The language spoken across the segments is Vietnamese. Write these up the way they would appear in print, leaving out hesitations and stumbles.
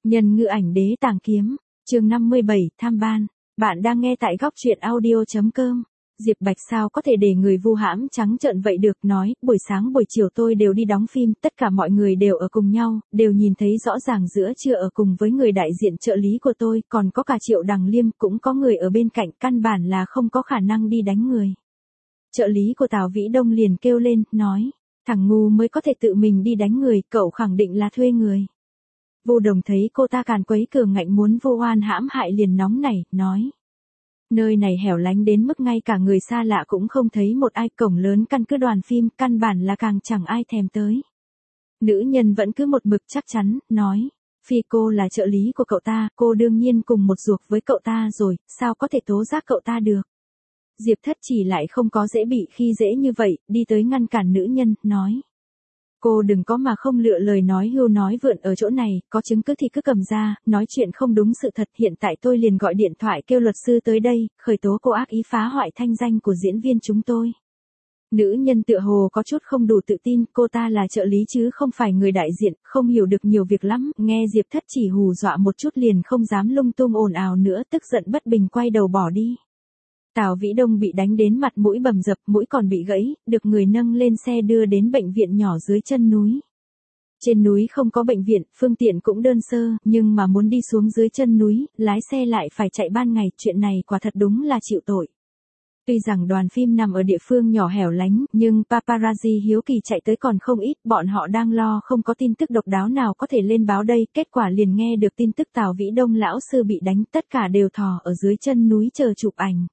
Nhân ngữ ảnh đế tàng kiếm, chương 57, tham ban. Bạn đang nghe tại góc truyện audio.com. Diệp Bạch sao có thể để người vu hãm trắng trợn vậy được, nói, buổi sáng buổi chiều tôi đều đi đóng phim, tất cả mọi người đều ở cùng nhau, đều nhìn thấy rõ ràng giữa trưa ở cùng với người đại diện trợ lý của tôi, còn có cả Triệu Đằng Liêm, cũng có người ở bên cạnh, căn bản là không có khả năng đi đánh người. Trợ lý của Tào Vĩ Đông liền kêu lên, nói, thằng ngu mới có thể tự mình đi đánh người, cậu khẳng định là thuê người. Vu Đồng thấy cô ta càn quấy cường ngạnh muốn vu oan hãm hại liền nóng nảy, nói. Nơi này hẻo lánh đến mức ngay cả người xa lạ cũng không thấy một ai, cổng lớn căn cứ đoàn phim, căn bản là càng chẳng ai thèm tới. Nữ nhân vẫn cứ một mực chắc chắn, nói. Phi cô là trợ lý của cậu ta, cô đương nhiên cùng một ruột với cậu ta rồi, sao có thể tố giác cậu ta được. Diệp Thất Chỉ lại không có dễ bị khi dễ như vậy, đi tới ngăn cản nữ nhân, nói. Cô đừng có mà không lựa lời nói hưu nói vượn ở chỗ này, có chứng cứ thì cứ cầm ra, nói chuyện không đúng sự thật. Hiện tại tôi liền gọi điện thoại kêu luật sư tới đây, khởi tố cô ác ý phá hoại thanh danh của diễn viên chúng tôi. Nữ nhân tựa hồ có chút không đủ tự tin, cô ta là trợ lý chứ không phải người đại diện, không hiểu được nhiều việc lắm, nghe Diệp Thất Chỉ hù dọa một chút liền không dám lung tung ồn ào nữa, tức giận bất bình quay đầu bỏ đi. Tào Vĩ Đông bị đánh đến mặt mũi bầm dập, mũi còn bị gãy, được người nâng lên xe đưa đến bệnh viện nhỏ dưới chân núi. Trên núi không có bệnh viện, phương tiện cũng đơn sơ, nhưng mà muốn đi xuống dưới chân núi, lái xe lại phải chạy ban ngày, chuyện này quả thật đúng là chịu tội. Tuy rằng đoàn phim nằm ở địa phương nhỏ hẻo lánh, nhưng paparazzi hiếu kỳ chạy tới còn không ít, bọn họ đang lo không có tin tức độc đáo nào có thể lên báo đây, kết quả liền nghe được tin tức Tào Vĩ Đông lão sư bị đánh, tất cả đều thò ở dưới chân núi chờ chụp ảnh.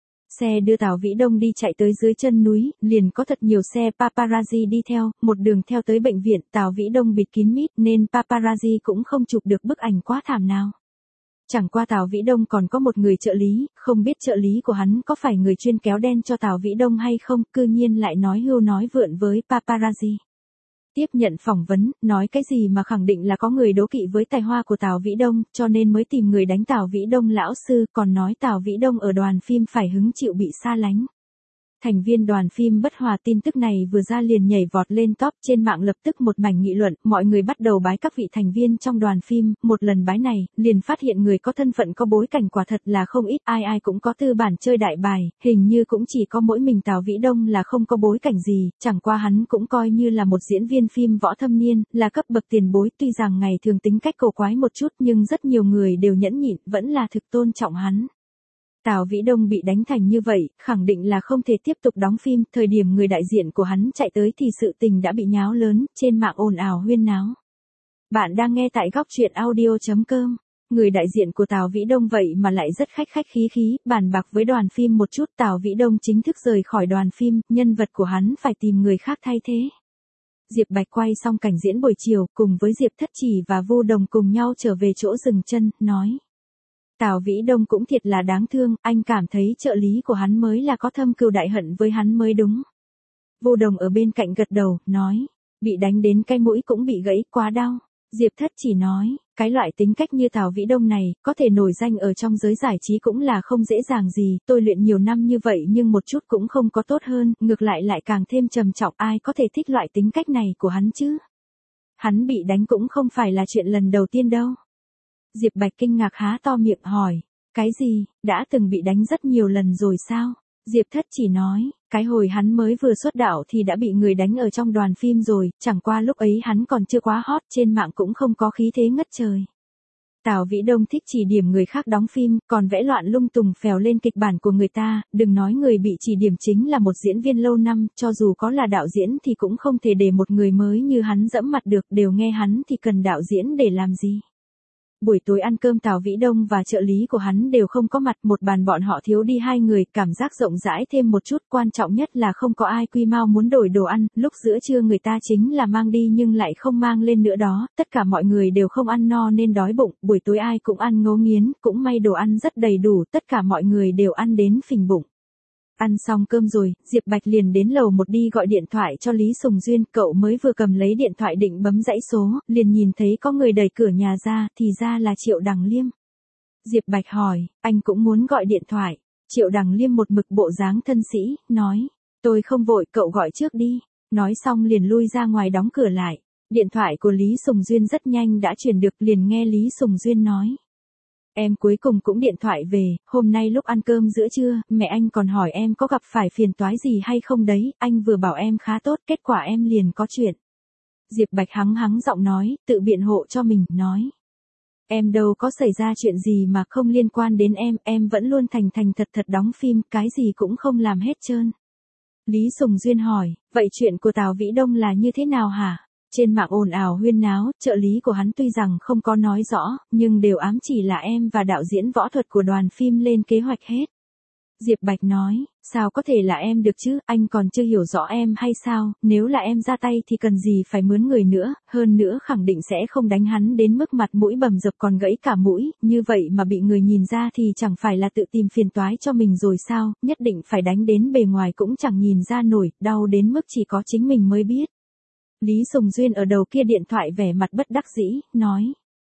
Xe đưa Tào Vĩ Đông đi chạy tới dưới chân núi, liền có thật nhiều xe paparazzi đi theo, một đường theo tới bệnh viện. Tào Vĩ Đông bịt kín mít nên paparazzi cũng không chụp được bức ảnh quá thảm nào. Chẳng qua Tào Vĩ Đông còn có một người trợ lý, không biết trợ lý của hắn có phải người chuyên kéo đen cho Tào Vĩ Đông hay không, cư nhiên lại nói hưu nói vượn với paparazzi. Tiếp nhận phỏng vấn, nói cái gì mà khẳng định là có người đố kỵ với tài hoa của Tào Vĩ Đông, cho nên mới tìm người đánh Tào Vĩ Đông lão sư, còn nói Tào Vĩ Đông ở đoàn phim phải hứng chịu bị xa lánh. Thành viên đoàn phim bất hòa tin tức này vừa ra liền nhảy vọt lên top, trên mạng lập tức một mảnh nghị luận, mọi người bắt đầu bái các vị thành viên trong đoàn phim, một lần bái này, liền phát hiện người có thân phận có bối cảnh quả thật là không ít, ai ai cũng có tư bản chơi đại bài, hình như cũng chỉ có mỗi mình Tào Vĩ Đông là không có bối cảnh gì, chẳng qua hắn cũng coi như là một diễn viên phim võ thâm niên, là cấp bậc tiền bối, tuy rằng ngày thường tính cách cổ quái một chút nhưng rất nhiều người đều nhẫn nhịn, vẫn là thực tôn trọng hắn. Tào Vĩ Đông bị đánh thành như vậy, khẳng định là không thể tiếp tục đóng phim, thời điểm người đại diện của hắn chạy tới thì sự tình đã bị nháo lớn, trên mạng ồn ào huyên náo. Bạn đang nghe tại góc truyện audio.com. Người đại diện của Tào Vĩ Đông vậy mà lại rất khách khí, bàn bạc với đoàn phim một chút, Tào Vĩ Đông chính thức rời khỏi đoàn phim, nhân vật của hắn phải tìm người khác thay thế. Diệp Bạch quay xong cảnh diễn buổi chiều, cùng với Diệp Thất Chỉ và Vu Đồng cùng nhau trở về chỗ dừng chân, nói. Tào Vĩ Đông cũng thiệt là đáng thương, anh cảm thấy trợ lý của hắn mới là có thâm cừu đại hận với hắn mới đúng. Vu Đồng ở bên cạnh gật đầu, nói, bị đánh đến cái mũi cũng bị gãy, quá đau. Diệp Thất Chỉ nói, cái loại tính cách như Tào Vĩ Đông này, có thể nổi danh ở trong giới giải trí cũng là không dễ dàng gì, tôi luyện nhiều năm như vậy nhưng một chút cũng không có tốt hơn, ngược lại càng thêm trầm trọng, ai có thể thích loại tính cách này của hắn chứ. Hắn bị đánh cũng không phải là chuyện lần đầu tiên đâu. Diệp Bạch kinh ngạc há to miệng hỏi, cái gì, đã từng bị đánh rất nhiều lần rồi sao? Diệp Thất Chỉ nói, cái hồi hắn mới vừa xuất đạo thì đã bị người đánh ở trong đoàn phim rồi, chẳng qua lúc ấy hắn còn chưa quá hot, trên mạng cũng không có khí thế ngất trời. Tào Vĩ Đông thích chỉ điểm người khác đóng phim, còn vẽ loạn lung tung phèo lên kịch bản của người ta, đừng nói người bị chỉ điểm chính là một diễn viên lâu năm, cho dù có là đạo diễn thì cũng không thể để một người mới như hắn dẫm mặt được, đều nghe hắn thì cần đạo diễn để làm gì. Buổi tối ăn cơm Tào Vĩ Đông và trợ lý của hắn đều không có mặt, một bàn bọn họ thiếu đi hai người, cảm giác rộng rãi thêm một chút, quan trọng nhất là không có ai quy mau muốn đổi đồ ăn, lúc giữa trưa người ta chính là mang đi nhưng lại không mang lên nữa đó, tất cả mọi người đều không ăn no nên đói bụng, buổi tối ai cũng ăn ngấu nghiến, cũng may đồ ăn rất đầy đủ, tất cả mọi người đều ăn đến phình bụng. Ăn xong cơm rồi, Diệp Bạch liền đến lầu một đi gọi điện thoại cho Lý Sùng Duyên, cậu mới vừa cầm lấy điện thoại định bấm dãy số, liền nhìn thấy có người đẩy cửa nhà ra, thì ra là Triệu Đằng Liêm. Diệp Bạch hỏi, anh cũng muốn gọi điện thoại. Triệu Đằng Liêm một mực bộ dáng thân sĩ, nói, tôi không vội, cậu gọi trước đi. Nói xong liền lui ra ngoài đóng cửa lại. Điện thoại của Lý Sùng Duyên rất nhanh đã truyền được, liền nghe Lý Sùng Duyên nói. Em cuối cùng cũng điện thoại về, hôm nay lúc ăn cơm giữa trưa, mẹ anh còn hỏi em có gặp phải phiền toái gì hay không đấy, anh vừa bảo em khá tốt, kết quả em liền có chuyện. Diệp Bạch hắng hắng giọng nói, tự biện hộ cho mình, nói. Em đâu có xảy ra chuyện gì mà không liên quan đến em vẫn luôn thành thành thật thật đóng phim, cái gì cũng không làm hết trơn. Lý Sùng Duyên hỏi, vậy chuyện của Tào Vĩ Đông là như thế nào hả? Trên mạng ồn ào huyên náo, trợ lý của hắn tuy rằng không có nói rõ, nhưng đều ám chỉ là em và đạo diễn võ thuật của đoàn phim lên kế hoạch hết. Diệp Bạch nói, sao có thể là em được chứ, anh còn chưa hiểu rõ em hay sao, nếu là em ra tay thì cần gì phải mướn người nữa, hơn nữa khẳng định sẽ không đánh hắn đến mức mặt mũi bầm dập còn gãy cả mũi, như vậy mà bị người nhìn ra thì chẳng phải là tự tìm phiền toái cho mình rồi sao, nhất định phải đánh đến bề ngoài cũng chẳng nhìn ra nổi, đau đến mức chỉ có chính mình mới biết. Lý Sùng Duyên ở đầu kia điện thoại vẻ mặt bất đắc dĩ, nói.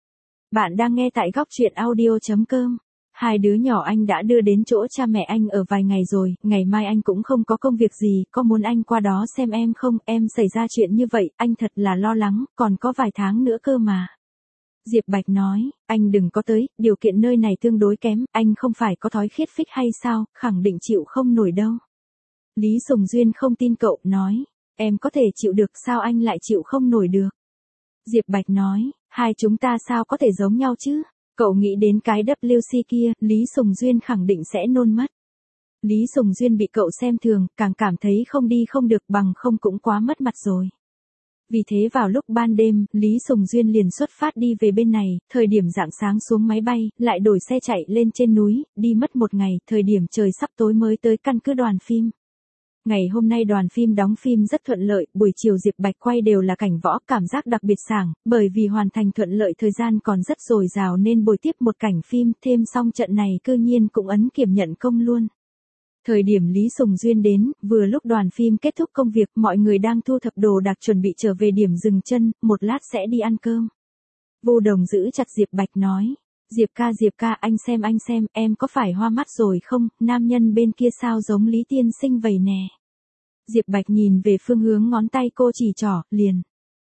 Bạn đang nghe tại góc truyện audio.com. Hai đứa nhỏ anh đã đưa đến chỗ cha mẹ anh ở vài ngày rồi, ngày mai anh cũng không có công việc gì, có muốn anh qua đó xem em không, em xảy ra chuyện như vậy, anh thật là lo lắng, còn có vài tháng nữa cơ mà. Diệp Bạch nói, anh đừng có tới, điều kiện nơi này tương đối kém, anh không phải có thói khiết phích hay sao, khẳng định chịu không nổi đâu. Lý Sùng Duyên không tin cậu, nói, em có thể chịu được sao anh lại chịu không nổi được. Diệp Bạch nói, hai chúng ta sao có thể giống nhau chứ? Cậu nghĩ đến cái WC kia, Lý Sùng Duyên khẳng định sẽ nôn mất. Lý Sùng Duyên bị cậu xem thường, càng cảm thấy không đi không được, bằng không cũng quá mất mặt rồi. Vì thế vào lúc ban đêm, Lý Sùng Duyên liền xuất phát đi về bên này, thời điểm rạng sáng xuống máy bay, lại đổi xe chạy lên trên núi, đi mất một ngày, thời điểm trời sắp tối mới tới căn cứ đoàn phim. Ngày hôm nay đoàn phim đóng phim rất thuận lợi, buổi chiều Diệp Bạch quay đều là cảnh võ, cảm giác đặc biệt sảng, bởi vì hoàn thành thuận lợi thời gian còn rất dồi dào nên bồi tiếp một cảnh phim, thêm xong trận này cư nhiên cũng ấn kiểm nhận công luôn. Thời điểm Lý Sùng Duyên đến, vừa lúc đoàn phim kết thúc công việc, mọi người đang thu thập đồ đạc chuẩn bị trở về điểm dừng chân, một lát sẽ đi ăn cơm. Vô Đồng giữ chặt Diệp Bạch nói. Diệp ca, anh xem, em có phải hoa mắt rồi không, nam nhân bên kia sao giống Lý tiên sinh vậy nè. Diệp Bạch nhìn về phương hướng ngón tay cô chỉ trỏ, liền.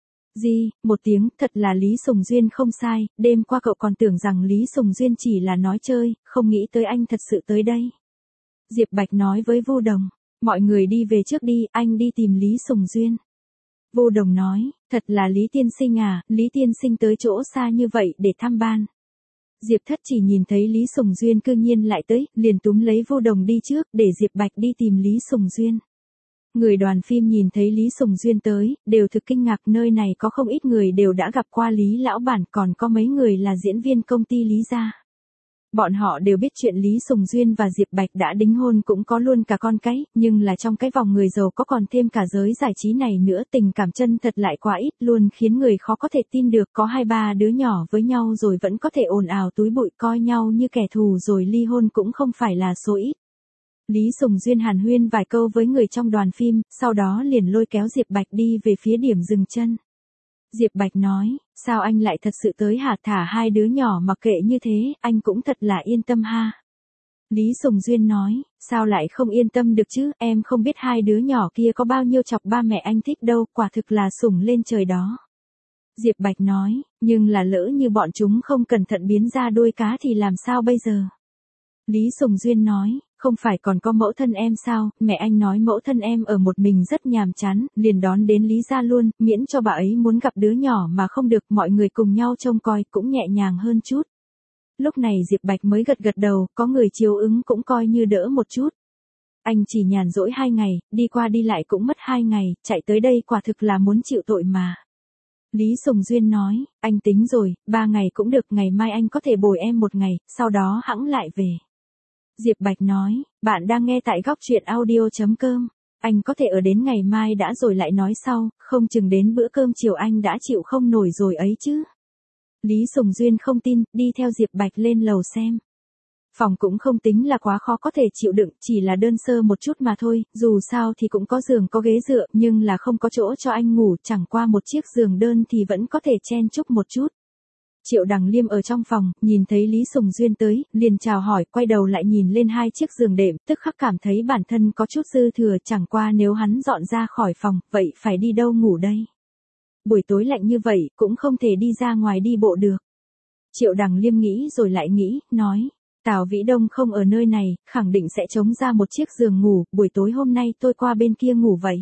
Một tiếng, thật là Lý Sùng Duyên không sai, đêm qua cậu còn tưởng rằng Lý Sùng Duyên chỉ là nói chơi, không nghĩ tới anh thật sự tới đây. Diệp Bạch nói với Vô Đồng, mọi người đi về trước đi, anh đi tìm Lý Sùng Duyên. Vô Đồng nói, thật là Lý tiên sinh à, Lý tiên sinh tới chỗ xa như vậy để thăm ban. Diệp Thất chỉ nhìn thấy Lý Sùng Duyên cư nhiên lại tới, liền túm lấy Vô Đồng đi trước, để Diệp Bạch đi tìm Lý Sùng Duyên. Người đoàn phim nhìn thấy Lý Sùng Duyên tới, đều thực kinh ngạc, nơi này có không ít người đều đã gặp qua Lý lão bản, còn có mấy người là diễn viên công ty Lý gia. Bọn họ đều biết chuyện Lý Sùng Duyên và Diệp Bạch đã đính hôn, cũng có luôn cả con cái, nhưng là trong cái vòng người giàu có còn thêm cả giới giải trí này nữa, tình cảm chân thật lại quá ít, luôn khiến người khó có thể tin được, có 2-3 đứa nhỏ với nhau rồi vẫn có thể ồn ào túi bụi coi nhau như kẻ thù rồi ly hôn cũng không phải là số ít. Lý Sùng Duyên hàn huyên vài câu với người trong đoàn phim, sau đó liền lôi kéo Diệp Bạch đi về phía điểm dừng chân. Diệp Bạch nói, sao anh lại thật sự tới hả, thả hai đứa nhỏ mặc kệ như thế, anh cũng thật là yên tâm ha. Lý Sùng Duyên nói, sao lại không yên tâm được chứ, em không biết hai đứa nhỏ kia có bao nhiêu chọc ba mẹ anh thích đâu, quả thực là sủng lên trời đó. Diệp Bạch nói, nhưng là lỡ như bọn chúng không cẩn thận biến ra đuôi cá thì làm sao bây giờ? Lý Sùng Duyên nói, không phải còn có mẫu thân em sao, mẹ anh nói mẫu thân em ở một mình rất nhàm chán, liền đón đến Lý gia luôn, miễn cho bà ấy muốn gặp đứa nhỏ mà không được, mọi người cùng nhau trông coi cũng nhẹ nhàng hơn chút. Lúc này Diệp Bạch mới gật gật đầu, có người chiếu ứng cũng coi như đỡ một chút. Anh chỉ nhàn rỗi 2 ngày, đi qua đi lại cũng mất 2 ngày, chạy tới đây quả thực là muốn chịu tội mà. Lý Sùng Duyên nói, anh tính rồi, 3 ngày cũng được, ngày mai anh có thể bồi em 1 ngày, sau đó hẵng lại về. Diệp Bạch nói, bạn đang nghe tại góc truyện audio.com, anh có thể ở đến ngày mai đã rồi lại nói sau, không chừng đến bữa cơm chiều anh đã chịu không nổi rồi ấy chứ. Lý Sùng Duyên không tin, đi theo Diệp Bạch lên lầu xem. Phòng cũng không tính là quá khó có thể chịu đựng, chỉ là đơn sơ một chút mà thôi, dù sao thì cũng có giường có ghế dựa, nhưng là không có chỗ cho anh ngủ, chẳng qua một chiếc giường đơn thì vẫn có thể chen chúc một chút. Triệu Đằng Liêm ở trong phòng, nhìn thấy Lý Sùng Duyên tới, liền chào hỏi, quay đầu lại nhìn lên 2 chiếc giường đệm, tức khắc cảm thấy bản thân có chút dư thừa, chẳng qua nếu hắn dọn ra khỏi phòng, vậy phải đi đâu ngủ đây? buổi tối lạnh như vậy cũng không thể đi ra ngoài đi bộ được. Triệu Đằng Liêm nghĩ rồi lại nghĩ, nói, Tào Vĩ Đông không ở nơi này, khẳng định sẽ trống ra một chiếc giường ngủ, buổi tối hôm nay tôi qua bên kia ngủ vậy.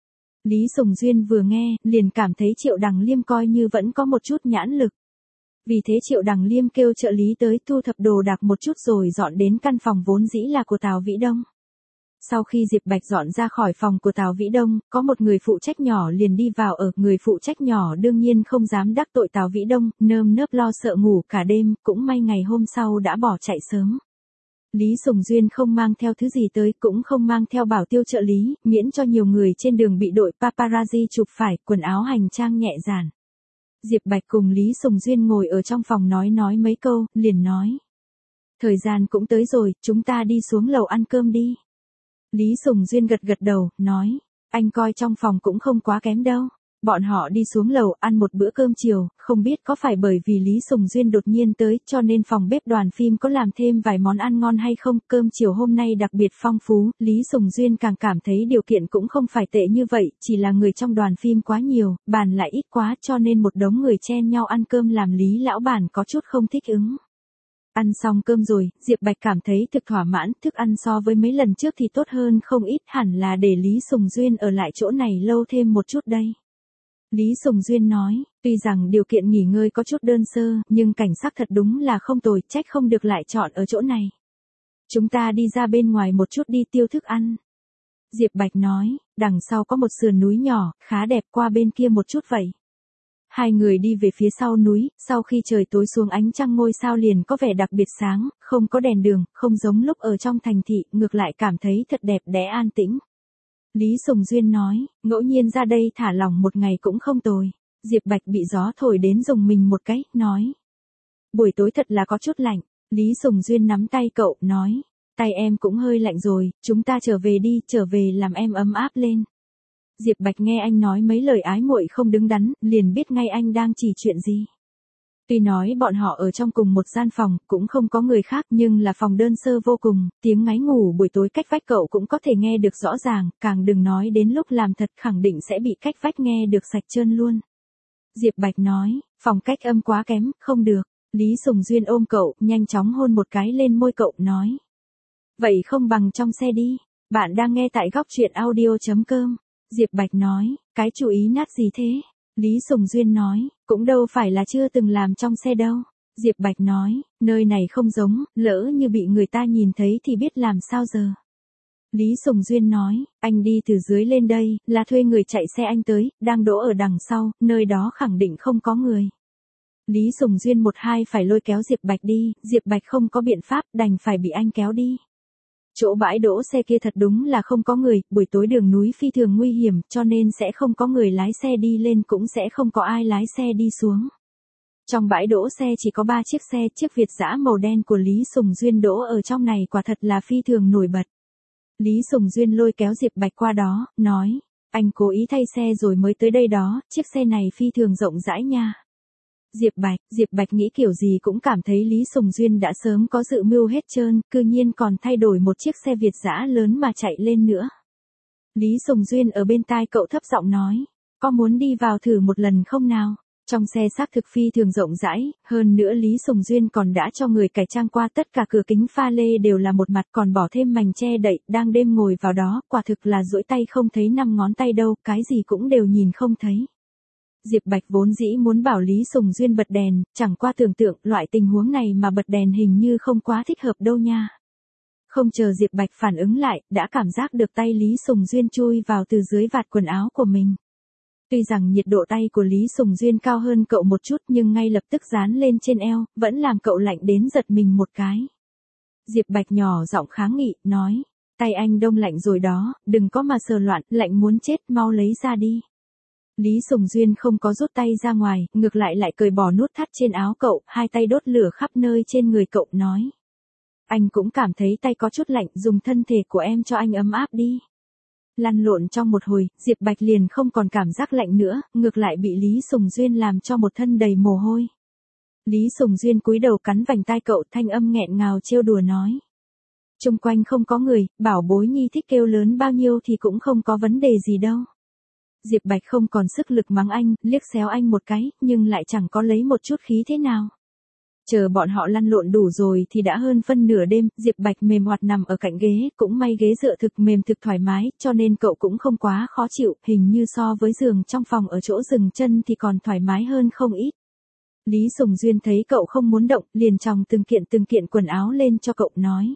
Lý Sùng Duyên vừa nghe, liền cảm thấy Triệu Đằng Liêm coi như vẫn có một chút nhãn lực. Vì thế Triệu Đằng Liêm kêu trợ lý tới thu thập đồ đạc một chút rồi dọn đến căn phòng vốn dĩ là của Tào Vĩ Đông. Sau khi Diệp Bạch dọn ra khỏi phòng của Tào Vĩ Đông, có một người phụ trách nhỏ liền đi vào ở, người phụ trách nhỏ đương nhiên không dám đắc tội Tào Vĩ Đông, nơm nớp lo sợ ngủ cả đêm, cũng may ngày hôm sau đã bỏ chạy sớm. Lý Sùng Duyên không mang theo thứ gì tới, cũng không mang theo bảo tiêu trợ lý, miễn cho nhiều người trên đường bị đội paparazzi chụp phải, quần áo hành trang nhẹ nhàng. Diệp Bạch cùng Lý Sùng Duyên ngồi ở trong phòng nói mấy câu, liền nói. Thời gian cũng tới rồi, chúng ta đi xuống lầu ăn cơm đi. Lý Sùng Duyên gật gật đầu, nói, anh coi trong phòng cũng không quá kém đâu. Bọn họ đi xuống lầu ăn một bữa cơm chiều, không biết có phải bởi vì Lý Sùng Duyên đột nhiên tới cho nên phòng bếp đoàn phim có làm thêm vài món ăn ngon hay không. Cơm chiều hôm nay đặc biệt phong phú, Lý Sùng Duyên càng cảm thấy điều kiện cũng không phải tệ như vậy, chỉ là người trong đoàn phim quá nhiều, bàn lại ít quá cho nên một đống người chen nhau ăn cơm làm Lý lão bản có chút không thích ứng. Ăn xong cơm rồi, Diệp Bạch cảm thấy thực thỏa mãn, thức ăn so với mấy lần trước thì tốt hơn không ít, hẳn là để Lý Sùng Duyên ở lại chỗ này lâu thêm một chút đây. Lý Sùng Duyên nói, tuy rằng điều kiện nghỉ ngơi có chút đơn sơ, nhưng cảnh sắc thật đúng là không tồi, trách không được lại chọn ở chỗ này. Chúng ta đi ra bên ngoài một chút đi tiêu thức ăn. Diệp Bạch nói, đằng sau có một sườn núi nhỏ, khá đẹp, qua bên kia một chút vậy. Hai người đi về phía sau núi, sau khi trời tối xuống ánh trăng ngôi sao liền có vẻ đặc biệt sáng, không có đèn đường, không giống lúc ở trong thành thị, ngược lại cảm thấy thật đẹp đẽ an tĩnh. Lý Sùng Duyên nói, ngẫu nhiên ra đây thả lỏng một ngày cũng không tồi. Diệp Bạch bị gió thổi đến rùng mình một cái, nói. Buổi tối thật là có chút lạnh. Lý Sùng Duyên nắm tay cậu, nói. Tay em cũng hơi lạnh rồi, chúng ta trở về đi, trở về làm em ấm áp lên. Diệp Bạch nghe anh nói mấy lời ái muội không đứng đắn, liền biết ngay anh đang chỉ chuyện gì. Tuy nói bọn họ ở trong cùng một gian phòng, cũng không có người khác nhưng là phòng đơn sơ vô cùng, tiếng ngáy ngủ buổi tối cách vách cậu cũng có thể nghe được rõ ràng, càng đừng nói đến lúc làm thật khẳng định sẽ bị cách vách nghe được sạch trơn luôn. Diệp Bạch nói, phòng cách âm quá kém, không được. Lý Sùng Duyên ôm cậu, nhanh chóng hôn một cái lên môi cậu, nói. Vậy không bằng trong xe đi, bạn đang nghe tại góc truyện audio.com. Diệp Bạch nói, cái chú ý nát gì thế? Lý Sùng Duyên nói, cũng đâu phải là chưa từng làm trong xe đâu. Diệp Bạch nói, nơi này không giống, lỡ như bị người ta nhìn thấy thì biết làm sao giờ. Lý Sùng Duyên nói, anh đi từ dưới lên đây, là thuê người chạy xe anh tới, đang đỗ ở đằng sau, nơi đó khẳng định không có người. Lý Sùng Duyên một hai phải lôi kéo Diệp Bạch đi, Diệp Bạch không có biện pháp, đành phải bị anh kéo đi. Chỗ bãi đỗ xe kia thật đúng là không có người, buổi tối đường núi phi thường nguy hiểm, cho nên sẽ không có người lái xe đi lên, cũng sẽ không có ai lái xe đi xuống. Trong bãi đỗ xe chỉ có 3 chiếc xe, chiếc Việt dã màu đen của Lý Sùng Duyên đỗ ở trong này quả thật là phi thường nổi bật. Lý Sùng Duyên lôi kéo Diệp Bạch qua đó, nói, anh cố ý thay xe rồi mới tới đây đó, chiếc xe này phi thường rộng rãi nha. Diệp Bạch nghĩ kiểu gì cũng cảm thấy Lý Sùng Duyên đã sớm có dự mưu hết trơn, cư nhiên còn thay đổi một chiếc xe Việt dã lớn mà chạy lên nữa. Lý Sùng Duyên ở bên tai cậu thấp giọng nói, có muốn đi vào thử một lần không nào? Trong xe xác thực phi thường rộng rãi, hơn nữa Lý Sùng Duyên còn đã cho người cải trang qua, tất cả cửa kính pha lê đều là một mặt, còn bỏ thêm mành che đậy, đang đêm ngồi vào đó, quả thực là duỗi tay không thấy 5 ngón tay đâu, cái gì cũng đều nhìn không thấy. Diệp Bạch vốn dĩ muốn bảo Lý Sùng Duyên bật đèn, chẳng qua tưởng tượng loại tình huống này mà bật đèn hình như không quá thích hợp đâu nha. Không chờ Diệp Bạch phản ứng lại, đã cảm giác được tay Lý Sùng Duyên chui vào từ dưới vạt quần áo của mình. Tuy rằng nhiệt độ tay của Lý Sùng Duyên cao hơn cậu một chút nhưng ngay lập tức dán lên trên eo, vẫn làm cậu lạnh đến giật mình một cái. Diệp Bạch nhỏ giọng kháng nghị, nói, tay anh đông lạnh rồi đó, đừng có mà sờ loạn, lạnh muốn chết, mau lấy ra đi. Lý Sùng Duyên không có rút tay ra ngoài, ngược lại cởi bỏ nút thắt trên áo cậu, hai tay đốt lửa khắp nơi trên người cậu, nói. Anh cũng cảm thấy tay có chút lạnh, dùng thân thể của em cho anh ấm áp đi. Lăn lộn trong một hồi, Diệp Bạch liền không còn cảm giác lạnh nữa, ngược lại bị Lý Sùng Duyên làm cho một thân đầy mồ hôi. Lý Sùng Duyên cúi đầu cắn vành tai cậu, thanh âm nghẹn ngào trêu đùa nói. Chung quanh không có người, bảo bối nhi thích kêu lớn bao nhiêu thì cũng không có vấn đề gì đâu. Diệp Bạch không còn sức lực mắng anh, liếc xéo anh một cái, nhưng lại chẳng có lấy một chút khí thế nào. Chờ bọn họ lăn lộn đủ rồi thì đã hơn phân nửa đêm, Diệp Bạch mềm oặt nằm ở cạnh ghế, cũng may ghế dựa thực mềm thực thoải mái, cho nên cậu cũng không quá khó chịu, hình như so với giường trong phòng ở chỗ dừng chân thì còn thoải mái hơn không ít. Lý Sùng Duyên thấy cậu không muốn động, liền chòng từng kiện quần áo lên cho cậu, nói.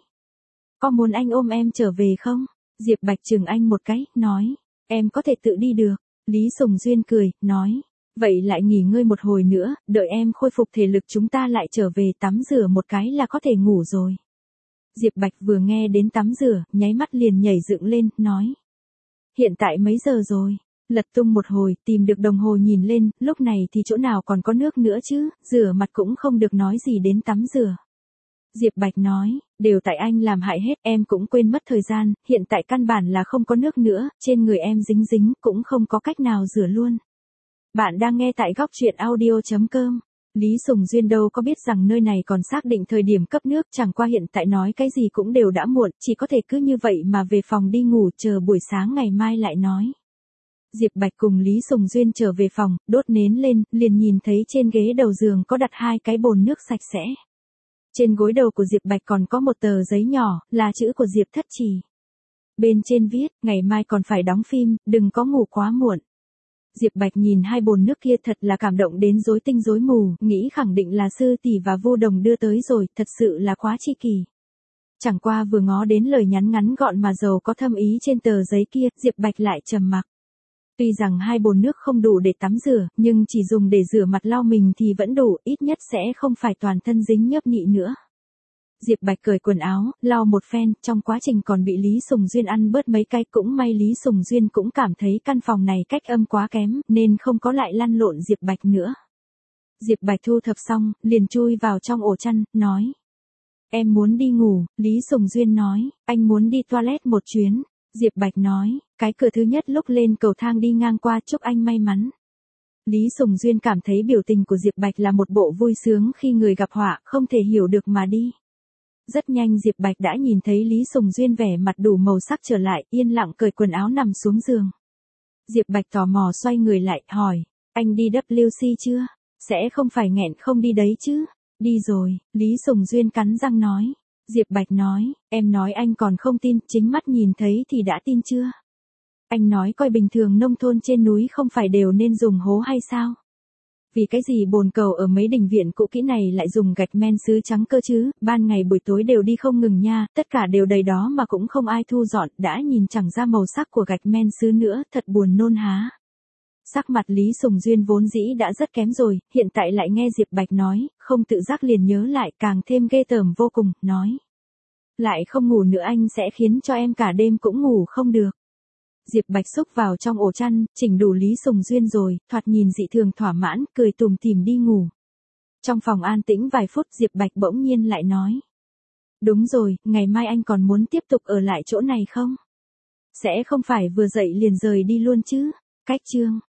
Có muốn anh ôm em trở về không? Diệp Bạch chừng anh một cái, nói. Em có thể tự đi được. Lý Sùng Duyên cười, nói. Vậy lại nghỉ ngơi một hồi nữa, đợi em khôi phục thể lực chúng ta lại trở về tắm rửa một cái là có thể ngủ rồi. Diệp Bạch vừa nghe đến tắm rửa, nháy mắt liền nhảy dựng lên, nói. Hiện tại mấy giờ rồi? Lật tung một hồi, tìm được đồng hồ nhìn lên, lúc này thì chỗ nào còn có nước nữa chứ, rửa mặt cũng không được nói gì đến tắm rửa. Diệp Bạch nói, đều tại anh làm hại hết, em cũng quên mất thời gian, hiện tại căn bản là không có nước nữa, trên người em dính dính, cũng không có cách nào rửa luôn. Bạn đang nghe tại góc truyện audio.com. Lý Sùng Duyên đâu có biết rằng nơi này còn xác định thời điểm cấp nước, chẳng qua hiện tại nói cái gì cũng đều đã muộn, chỉ có thể cứ như vậy mà về phòng đi ngủ, chờ buổi sáng ngày mai lại nói. Diệp Bạch cùng Lý Sùng Duyên trở về phòng, đốt nến lên, liền nhìn thấy trên ghế đầu giường có đặt 2 cái bồn nước sạch sẽ. Trên gối đầu của Diệp Bạch còn có một tờ giấy nhỏ, là chữ của Diệp Thất Trì. Bên trên viết, ngày mai còn phải đóng phim, đừng có ngủ quá muộn. Diệp Bạch nhìn 2 bồn nước kia thật là cảm động đến rối tinh rối mù, nghĩ khẳng định là sư tỷ và Vô Đồng đưa tới rồi, thật sự là quá chi kỳ. Chẳng qua vừa ngó đến lời nhắn ngắn gọn mà giàu có thâm ý trên tờ giấy kia, Diệp Bạch lại trầm mặc. Tuy rằng 2 bồn nước không đủ để tắm rửa, nhưng chỉ dùng để rửa mặt lau mình thì vẫn đủ, ít nhất sẽ không phải toàn thân dính nhớp nhị nữa. Diệp Bạch cởi quần áo, lau một phen, trong quá trình còn bị Lý Sùng Duyên ăn bớt mấy cái, cũng may Lý Sùng Duyên cũng cảm thấy căn phòng này cách âm quá kém, nên không có lại lăn lộn Diệp Bạch nữa. Diệp Bạch thu thập xong, liền chui vào trong ổ chăn, nói. Em muốn đi ngủ, Lý Sùng Duyên nói, anh muốn đi toilet một chuyến. Diệp Bạch nói, cái cửa thứ nhất lúc lên cầu thang đi ngang qua, chúc anh may mắn. Lý Sùng Duyên cảm thấy biểu tình của Diệp Bạch là một bộ vui sướng khi người gặp họa, không thể hiểu được mà đi. Rất nhanh Diệp Bạch đã nhìn thấy Lý Sùng Duyên vẻ mặt đủ màu sắc trở lại, yên lặng cởi quần áo nằm xuống giường. Diệp Bạch tò mò xoay người lại, hỏi, anh đi WC chưa? Sẽ không phải nghẹn không đi đấy chứ? Đi rồi, Lý Sùng Duyên cắn răng nói. Diệp Bạch nói, em nói anh còn không tin, chính mắt nhìn thấy thì đã tin chưa? Anh nói coi bình thường nông thôn trên núi không phải đều nên dùng hố hay sao? Vì cái gì bồn cầu ở mấy đình viện cũ kỹ này lại dùng gạch men sứ trắng cơ chứ, ban ngày buổi tối đều đi không ngừng nha, tất cả đều đầy đó mà cũng không ai thu dọn, đã nhìn chẳng ra màu sắc của gạch men sứ nữa, thật buồn nôn há. Sắc mặt Lý Sùng Duyên vốn dĩ đã rất kém rồi, hiện tại lại nghe Diệp Bạch nói, không tự giác liền nhớ lại, càng thêm ghê tởm vô cùng, nói. Lại không ngủ nữa anh sẽ khiến cho em cả đêm cũng ngủ không được. Diệp Bạch xúc vào trong ổ chăn, chỉnh đủ Lý Sùng Duyên rồi, thoạt nhìn dị thường thỏa mãn, cười tủm tỉm đi ngủ. Trong phòng an tĩnh vài phút, Diệp Bạch bỗng nhiên lại nói. Đúng rồi, ngày mai anh còn muốn tiếp tục ở lại chỗ này không? Sẽ không phải vừa dậy liền rời đi luôn chứ? Cách chương.